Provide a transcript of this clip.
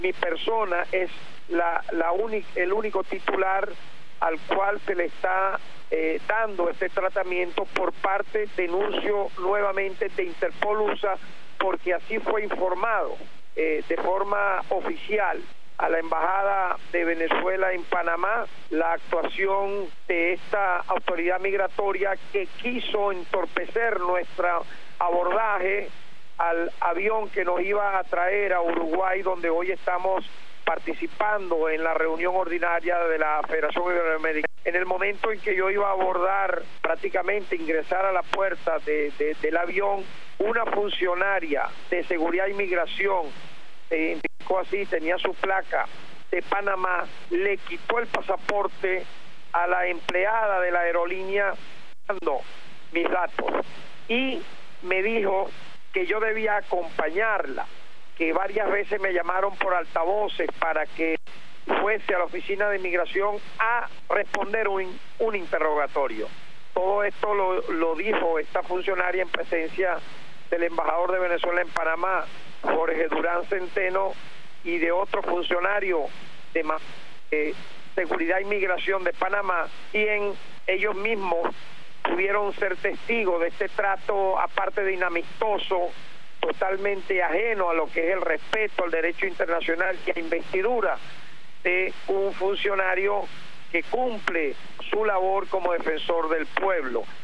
mi persona es el único titular al cual se le está dando este tratamiento por parte, denuncio nuevamente, de Interpol USA, porque así fue informado de forma oficial a la Embajada de Venezuela en Panamá la actuación de esta autoridad migratoria que quiso entorpecer nuestro abordaje al avión que nos iba a traer a Uruguay, donde hoy estamos participando en la reunión ordinaria de la Federación Iberoamericana. En el momento en que yo iba a abordar, prácticamente ingresar a la puerta del avión, una funcionaria de seguridad e inmigración, indicó así, tenía su placa de Panamá, le quitó el pasaporte a la empleada de la aerolínea dando mis datos y me dijo que yo debía acompañarla, que varias veces me llamaron por altavoces para que fuese a la oficina de inmigración a responder un interrogatorio. Todo esto lo dijo esta funcionaria en presencia del embajador de Venezuela en Panamá, Jorge Durán Centeno, y de otro funcionario de Seguridad e Inmigración de Panamá, quien ellos mismos pudieron ser testigos de este trato, aparte de inamistoso, totalmente ajeno a lo que es el respeto al derecho internacional y a investidura de un funcionario que cumple su labor como defensor del pueblo.